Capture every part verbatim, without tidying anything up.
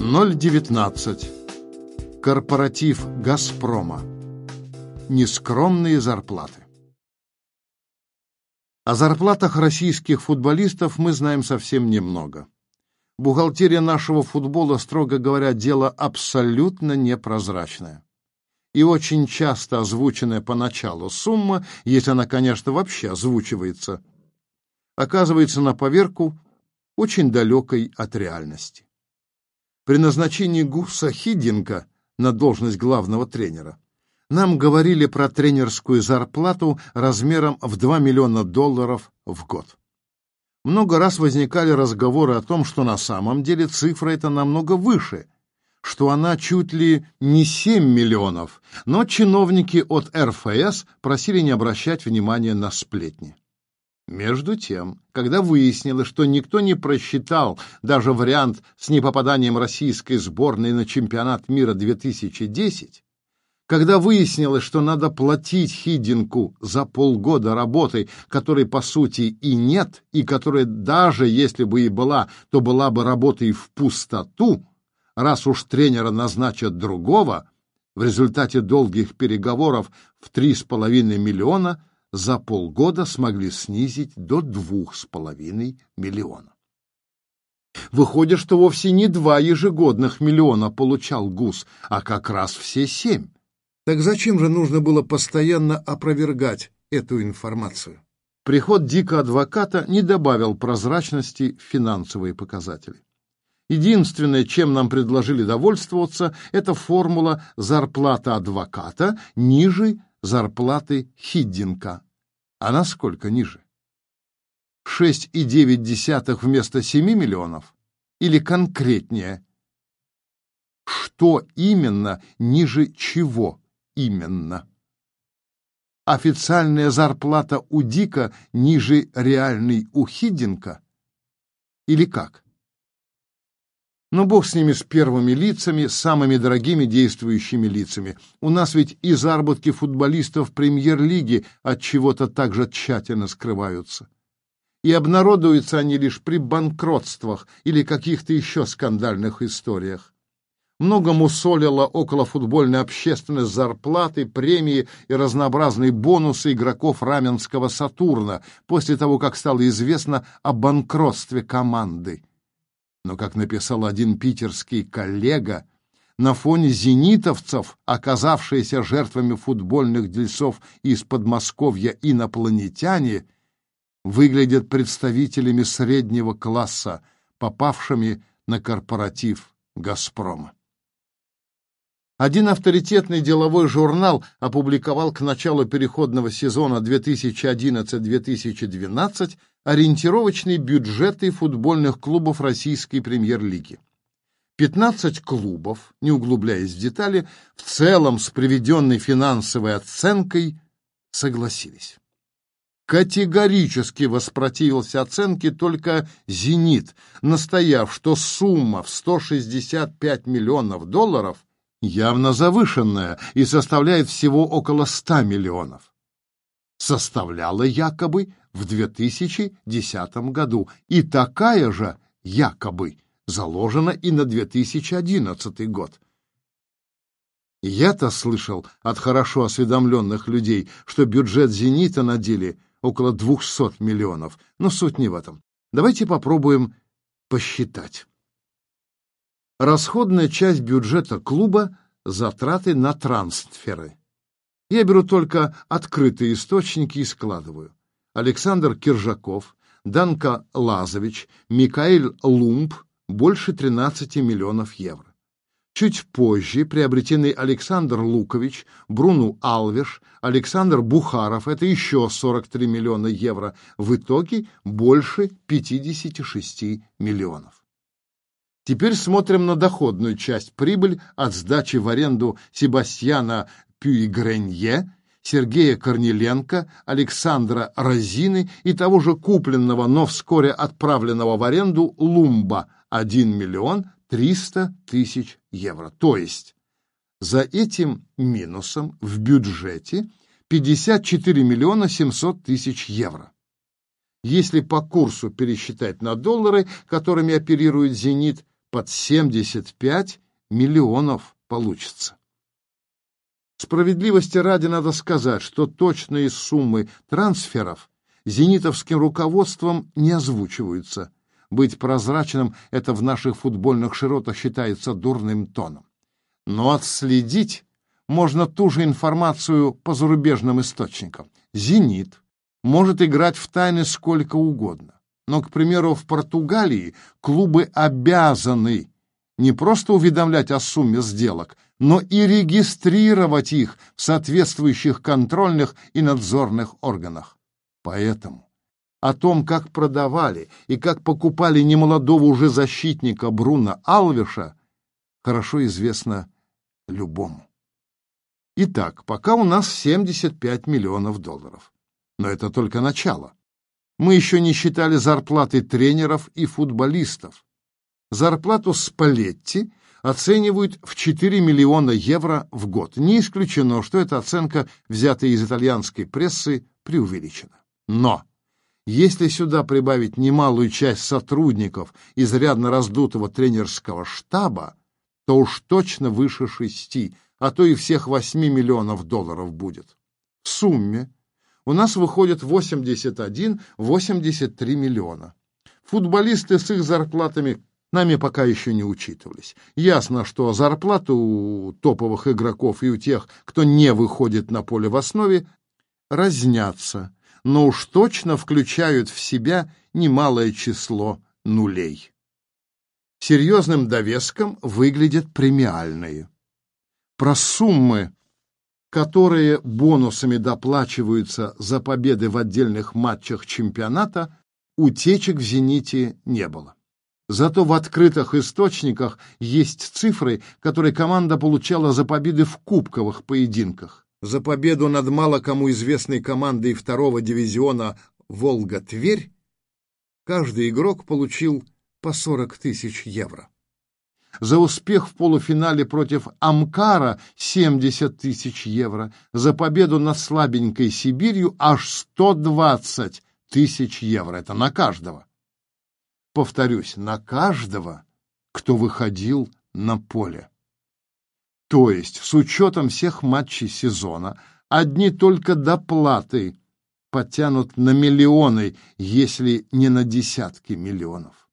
ноль девятнадцать. Корпоратив «Газпрома». Нескромные зарплаты. О зарплатах российских футболистов мы знаем совсем немного. Бухгалтерия нашего футбола, строго говоря, дело абсолютно непрозрачное. И очень часто озвученная поначалу сумма, если она, конечно, вообще озвучивается, оказывается на поверку очень далекой от реальности. При назначении Гуса Хиддинка на должность главного тренера нам говорили про тренерскую зарплату размером в два миллиона долларов в год. Много раз возникали разговоры о том, что на самом деле цифра эта намного выше, что она чуть ли не семь миллионов, но чиновники от эр эф эс просили не обращать внимания на сплетни. Между тем, когда выяснилось, что никто не просчитал даже вариант с непопаданием российской сборной на чемпионат мира две тысячи десять, когда выяснилось, что надо платить Хиддинку за полгода работы, которой по сути и нет, и которая даже если бы и была, то была бы работой в пустоту, раз уж тренера назначат другого, в результате долгих переговоров в три с половиной миллиона за полгода смогли снизить до двух с половиной миллиона. Выходит, что вовсе не два ежегодных миллиона получал Гус, а как раз все семь. Так зачем же нужно было постоянно опровергать эту информацию? Приход Дика адвоката не добавил прозрачности в финансовые показатели. Единственное, чем нам предложили довольствоваться, это формула зарплата адвоката ниже зарплаты Хиддинка. А насколько ниже? шесть и девять десятых вместо семи миллионов? Или конкретнее? Что именно ниже чего именно? Официальная зарплата у Дика ниже реальной у Хиддинка? Или как? Но бог с ними, с первыми лицами, самыми дорогими действующими лицами. У нас ведь и заработки футболистов премьер-лиги от чего-то так же тщательно скрываются. И обнародуются они лишь при банкротствах или каких-то еще скандальных историях. Много мусолила околофутбольная общественность зарплаты, премии и разнообразные бонусы игроков раменского Сатурна после того, как стало известно о банкротстве команды. Но, как написал один питерский коллега, на фоне зенитовцев, оказавшиеся жертвами футбольных дельцов из Подмосковья инопланетяне, выглядят представителями среднего класса, попавшими на корпоратив «Газпрома». Один авторитетный деловой журнал опубликовал к началу переходного сезона две тысячи одиннадцать — две тысячи двенадцать ориентировочные бюджеты футбольных клубов российской премьер-лиги. пятнадцать клубов, не углубляясь в детали, в целом с приведенной финансовой оценкой согласились. Категорически воспротивился оценке только «Зенит», настояв, что сумма в сто шестьдесят пять миллионов долларов явно завышенная и составляет всего около ста миллионов. Составляла якобы в две тысячи десятом году, и такая же якобы заложена и на две тысячи одиннадцатый год. Я-то слышал от хорошо осведомленных людей, что бюджет «Зенита» на деле около двухсот миллионов, но суть не в этом. Давайте попробуем посчитать. Расходная часть бюджета клуба — затраты на трансферы. Я беру только открытые источники и складываю. Александр Киржаков, Данко Лазович, Микаэль Лумб — больше тринадцати миллионов евро. Чуть позже приобретены Александр Лукович, Бруно Алвеш, Александр Бухаров — это еще сорок три миллиона евро. В итоге больше пятидесяти шести миллионов. Теперь смотрим на доходную часть, прибыль от сдачи в аренду Себастьяна Пюи-Гренье, Сергея Корниленко, Александра Розины и того же купленного, но вскоре отправленного в аренду Лумба — один миллион триста тысяч евро. То есть за этим минусом в бюджете пятьдесят четыре миллиона семьсот тысяч евро. Если по курсу пересчитать на доллары, которыми оперирует «Зенит», под семьдесят пять миллионов получится. Справедливости ради надо сказать, что точные суммы трансферов зенитовским руководством не озвучиваются. Быть прозрачным — это в наших футбольных широтах считается дурным тоном. Но отследить можно ту же информацию по зарубежным источникам. «Зенит» может играть в тайны сколько угодно. Но, к примеру, в Португалии клубы обязаны не просто уведомлять о сумме сделок, но и регистрировать их в соответствующих контрольных и надзорных органах. Поэтому о том, как продавали и как покупали немолодого уже защитника Бруно Алвеша, хорошо известно любому. Итак, пока у нас семьдесят пять миллионов долларов. Но это только начало. Мы еще не считали зарплаты тренеров и футболистов. Зарплату Спалетти оценивают в четыре миллиона евро в год. Не исключено, что эта оценка, взятая из итальянской прессы, преувеличена. Но если сюда прибавить немалую часть сотрудников изрядно раздутого тренерского штаба, то уж точно выше шести, а то и всех восьми миллионов долларов будет. В сумме у нас выходит восемьдесят один — восемьдесят три миллиона. Футболисты с их зарплатами нами пока еще не учитывались. Ясно, что зарплаты у топовых игроков и у тех, кто не выходит на поле в основе, разнятся, но уж точно включают в себя немалое число нулей. Серьезным довеском выглядят премиальные. Про суммы, которые бонусами доплачиваются за победы в отдельных матчах чемпионата, утечек в «Зените» не было. Зато в открытых источниках есть цифры, которые команда получала за победы в кубковых поединках. За победу над мало кому известной командой второго дивизиона «Волга-Тверь» каждый игрок получил по сорок тысяч евро. За успех в полуфинале против Амкара семьдесят тысяч евро. За победу над слабенькой Сибирью аж сто двадцать тысяч евро. Это на каждого. Повторюсь, на каждого, кто выходил на поле. То есть, с учетом всех матчей сезона, одни только доплаты подтянут на миллионы, если не на десятки миллионов.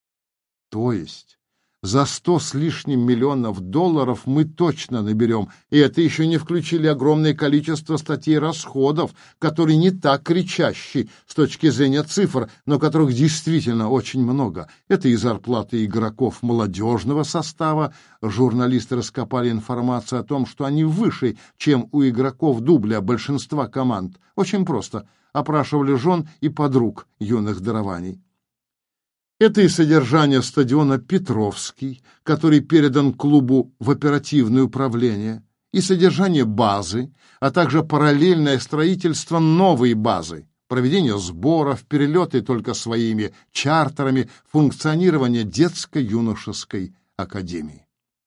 То есть, за сто с лишним миллионов долларов мы точно наберем, и это еще не включили огромное количество статей расходов, которые не так кричащи с точки зрения цифр, но которых действительно очень много. Это и зарплаты игроков молодежного состава. Журналисты раскопали информацию о том, что они выше, чем у игроков дубля большинства команд. Очень просто. Опрашивали жен и подруг юных дарований. Это и содержание стадиона «Петровский», который передан клубу в оперативное управление, и содержание базы, а также параллельное строительство новой базы, проведение сборов, перелеты только своими чартерами, функционирование детско-юношеской академии.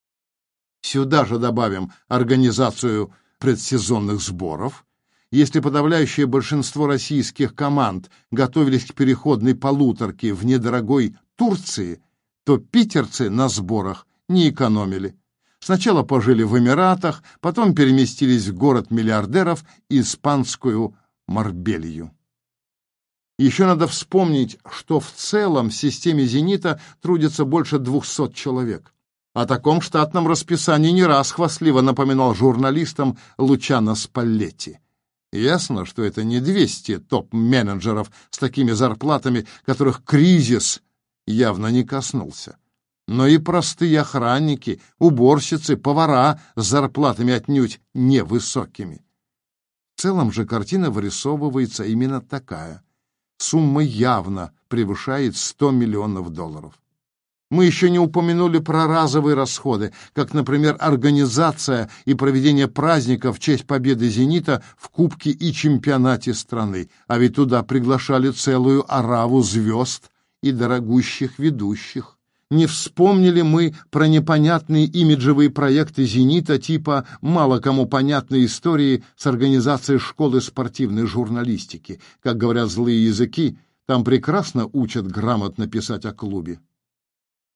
Сюда же добавим организацию предсезонных сборов. Если подавляющее большинство российских команд готовились к переходной полуторке в недорогой Турции, то питерцы на сборах не экономили. Сначала пожили в Эмиратах, потом переместились в город миллиардеров, испанскую Марбелью. Еще надо вспомнить, что в целом в системе «Зенита» трудится больше двухсот человек. О таком штатном расписании не раз хвастливо напоминал журналистам Лучано Спаллетти. Ясно, что это не двести топ-менеджеров с такими зарплатами, которых кризис явно не коснулся. Но и простые охранники, уборщицы, повара с зарплатами отнюдь невысокими. В целом же картина вырисовывается именно такая. Сумма явно превышает сто миллионов долларов. Мы еще не упомянули про разовые расходы, как, например, организация и проведение праздника в честь победы «Зенита» в Кубке и чемпионате страны. А ведь туда приглашали целую ораву звезд и дорогущих ведущих. Не вспомнили мы про непонятные имиджевые проекты «Зенита» типа мало кому понятной истории с организацией школы спортивной журналистики. Как говорят злые языки, там прекрасно учат грамотно писать о клубе.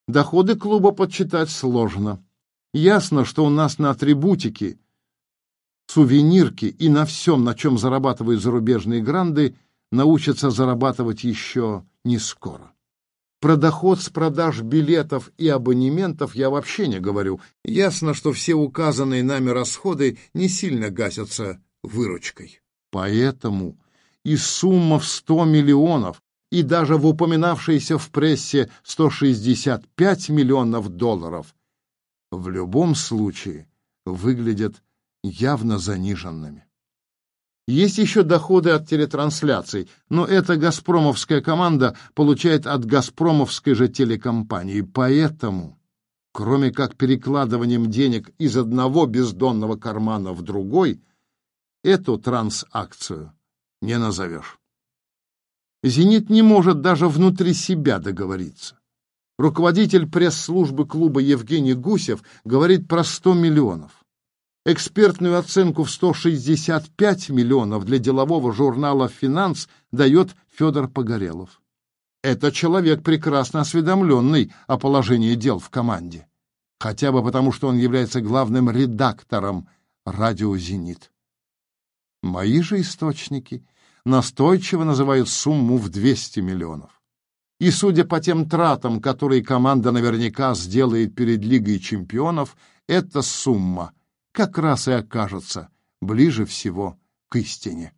Доходы клуба подсчитать сложно. Ясно, что у нас на атрибутике, сувенирки и на всем, на чем зарабатывают зарубежные гранды, научатся зарабатывать еще не скоро. Про доход с продаж билетов и абонементов я вообще не говорю. Ясно, что все указанные нами расходы не сильно гасятся выручкой. Поэтому и сумма в сто миллионов, и даже в упоминавшейся в прессе сто шестьдесят пять миллионов долларов в любом случае выглядят явно заниженными. Есть еще доходы от телетрансляций, но эта газпромовская команда получает от газпромовской же телекомпании. Поэтому, кроме как перекладыванием денег из одного бездонного кармана в другой, эту трансакцию не назовешь. «Зенит» не может даже внутри себя договориться. Руководитель пресс-службы клуба Евгений Гусев говорит про сто миллионов. Экспертную оценку в сто шестьдесят пять миллионов для делового журнала «Финанс» дает Федор Погорелов. Это человек, прекрасно осведомленный о положении дел в команде. Хотя бы потому, что он является главным редактором радио «Зенит». Мои же источники настойчиво называют сумму в двести миллионов. И судя по тем тратам, которые команда наверняка сделает перед Лигой чемпионов, эта сумма как раз и окажется ближе всего к истине.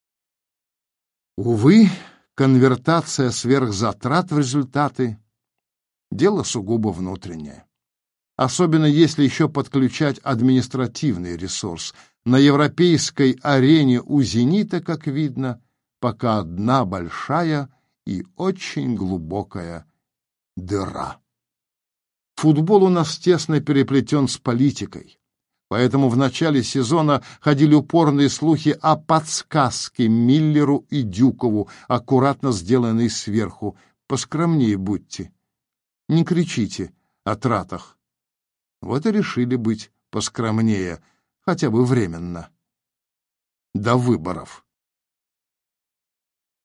Увы, конвертация сверхзатрат в результаты – дело сугубо внутреннее. Особенно если еще подключать административный ресурс. На европейской арене у «Зенита», как видно, пока одна большая и очень глубокая дыра. Футбол у нас тесно переплетен с политикой. Поэтому в начале сезона ходили упорные слухи о подсказке Миллеру и Дюкову, аккуратно сделанной сверху. Поскромнее будьте. Не кричите о тратах. Вот и решили быть поскромнее, хотя бы временно. До выборов.